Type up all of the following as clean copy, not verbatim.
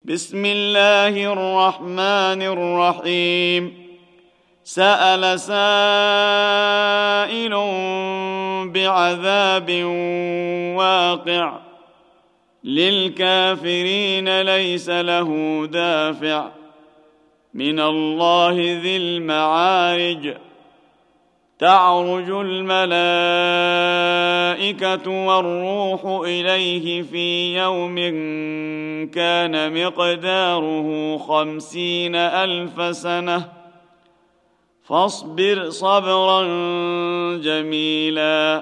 بسم الله الرحمن الرحيم سأل سائل بعذاب واقع للكافرين ليس له دافع من الله ذي المعارج تعرج الملائكة والروح إليه في يوم كان مقداره 50,000 سنة فاصبر صبرا جميلا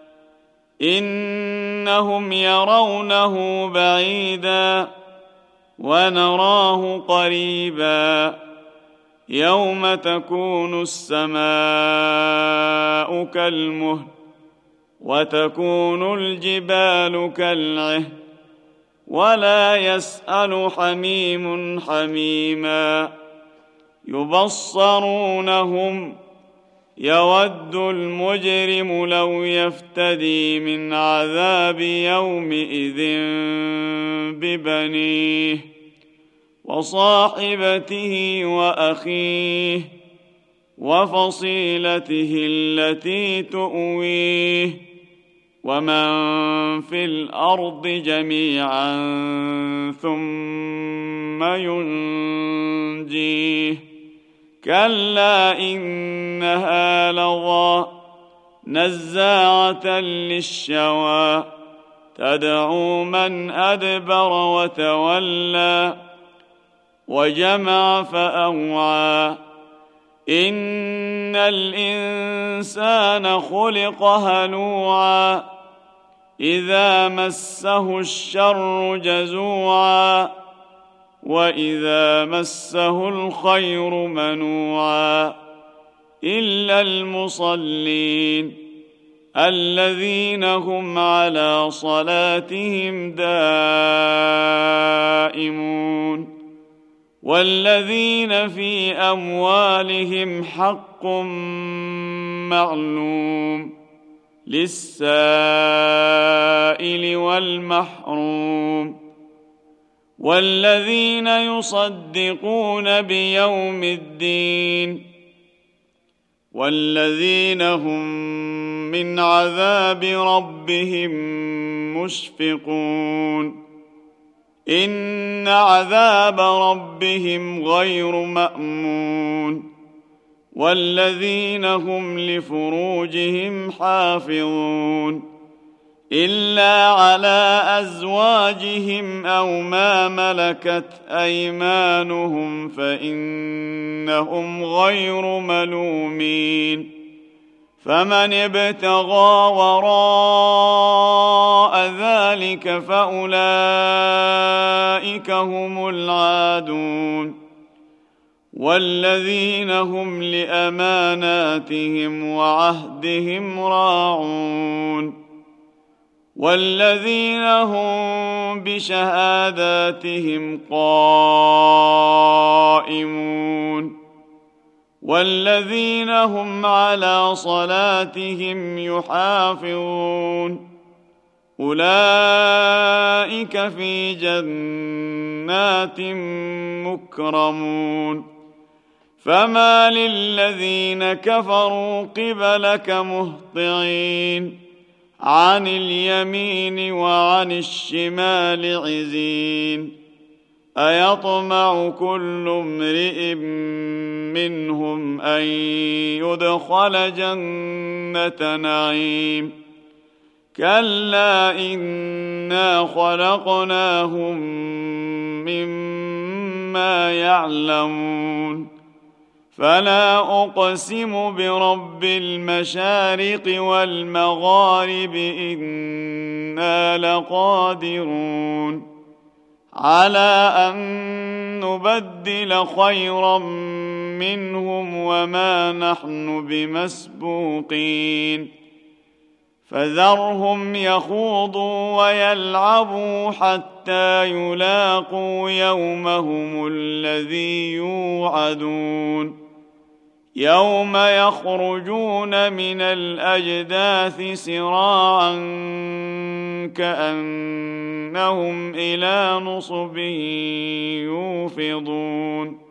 إنهم يرونه بعيدا ونراه قريبا يوم تكون السماء كالمهل وتكون الجبال كالعهن ولا يسأل حميم حميما يبصرونهم يود المجرم لو يفتدي من عذاب يومئذ ببنيه وصاحبته وأخيه وفصيلته التي تؤويه ومن في الأرض جميعا ثم ينجيه كلا إنها لظى نزاعة للشوى تدعو من أدبر وتولى وجمع فأوعى إن الإنسان خلق هلوعا إذا مسه الشر جزوعا وإذا مسه الخير منوعا إلا المصلين الذين هم على صلاتهم دائمون والذين في أموالهم حق معلوم للسائل والمحروم والذين يصدقون بيوم الدين والذين هم من عذاب ربهم مشفقون إن عذاب ربهم غير مأمون والذين هم لفروجهم حافظون إلا على أزواجهم أو ما ملكت أيمانهم فإنهم غير ملومين فمن ابتغى وراء ذلك فأولئك هم العادون والذين هم لأماناتهم وعهدهم راعون والذين هم بشهاداتهم قائمون والذين هم على صلاتهم يحافظون أولئك في جنات مكرمون فما للذين كفروا قبلك مهطعين عن اليمين وعن الشمال عزين أيطمع كل امرئ منهم أن يدخل جنة نعيم كلا إنا خلقناهم مما يعلمون فلا أقسم برب المشارق والمغارب إنا لقادرون على أن نبدل خيرا منهم وما نحن بمسبوقين فذرهم يخوضوا ويلعبوا حتى يلاقوا يومهم الذي يوعدون يوم يخرجون من الأجداث سراعا كأنهم إلى نصب يوفضون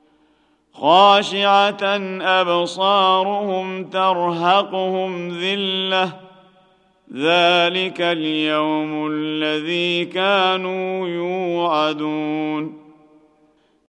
خاشعة أبصارهم ترهقهم ذلة ذلك اليوم الذي كانوا يوعدون